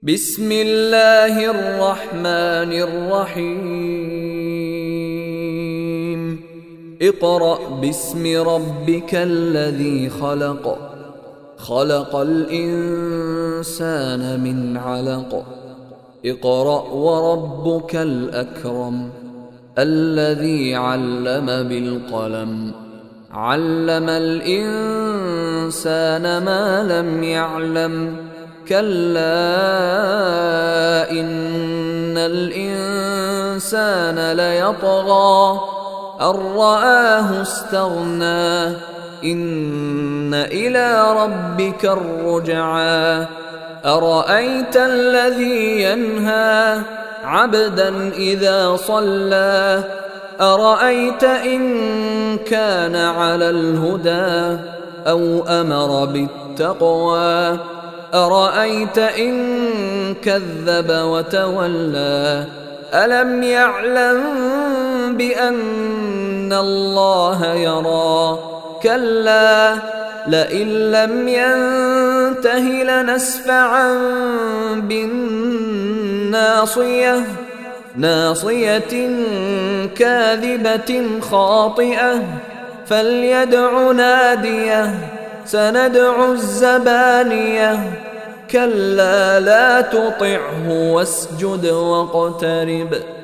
بسم الله الرحمن الرحيم اقرأ باسم ربك الذي خلق خلق الإنسان من علق اقرأ وربك الأكرم الذي علم بالقلم علم الإنسان ما لم يعلم كلا إن الإنسان ليطغى أن رآه استغنى إن إلى ربك الرجعى أرأيت الذي ينهى عبدا إذا صلى أرأيت إن كان على الهدى أو أمر بالتقوى أرأيت إن كذب وتولى ألم يعلم بأن الله يرى كلا لئن لم ينته لنسفعا بالناصية ناصية كاذبة خاطئة فليدع ناديه سندع الزبانية كلا لا تطعه واسجد واقترب